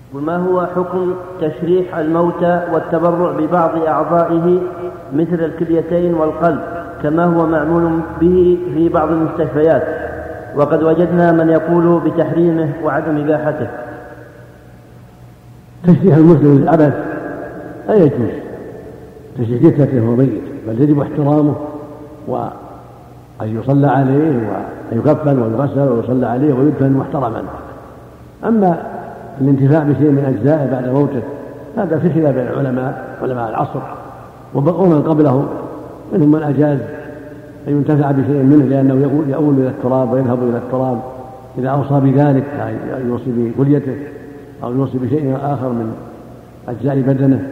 وما هو حكم تشريح الموتى والتبرع ببعض أعضائه مثل الكليتين والقلب كما هو معمول به في بعض المستشفيات، وقد وجدنا من يقول بتحريمه وعدم إباحته؟ تشريح المسلم للعبث لا يجوز، تشريح جثته وهو ميت، بل يجب احترامه وأن يصلى عليه وأن يكفن ويغسل ويصلى عليه ويدفن محترما. أما الانتفاع بشيء من أجزائه بعد موته هذا في خلاف بين علماء العصر ومن قبلهم، منهم من أجاز أن ينتفع بشيء منه لأنه يؤول إلى التراب ويذهب إلى التراب إذا أوصى بذلك، أن يوصي بكليته أو يوصي بشيء آخر من أجزاء بدنه،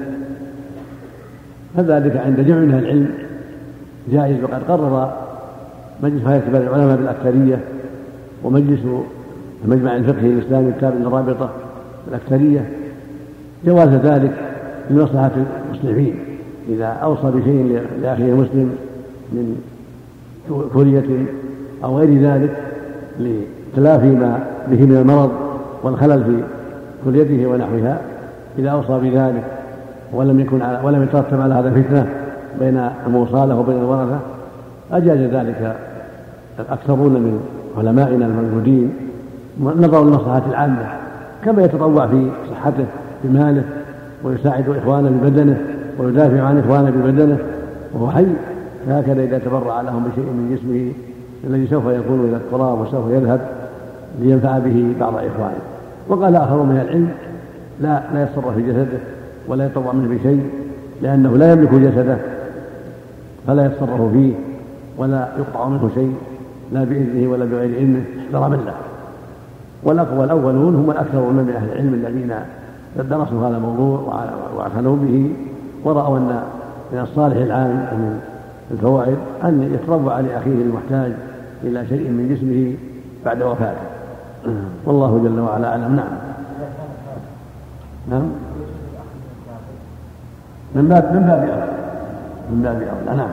فذلك عند جمع من العلم جائز. وقد قرر مجلس هيئة كبار العلماء بالأكثرية ومجلس المجمع الفقهي الإسلامي التابع للرابطة الأكثرية جواز ذلك لمصلحة المسلمين إذا أوصى بشيء لأخيه المسلم من كلية أو غير ذلك لتلافي ما به من المرض والخلل في كليته ونحوها، إذا أوصى بذلك ولم يترتب على هذا فتنة بين الموصالة وبين الورثة أجاز ذلك الأكثرون من علمائنا الموجودين نظروا للمصلحة العامة، كما يتطوع في صحته بماله ويساعد إخوانه ببدنه ويدافع عن إخوانه ببدنه وهو حي، فهكذا إذا تبرع لهم بشيء من جسمه الذي سوف يكون إلى التراب وسوف يذهب لينفع به بعض إخوانه. وقال آخرون من العلم لا يتصرف في جسده ولا يتطوع منه بشيء لأنه لا يملك جسده فلا يتصرف فيه ولا يقطع منه شيء لا بإذنه ولا بغير علمه احتراما له. والأقوى الأولون هم الأكثرون من أهل العلم الذين درسوا هذا الموضوع واعتنوا به ورأوا أن من الصالح العام من الفوائد أن يتطوع لأخيه المحتاج إلى شيء من جسمه بعد وفاته، والله جل وعلا أعلم. نعم من باب أولى. نعم.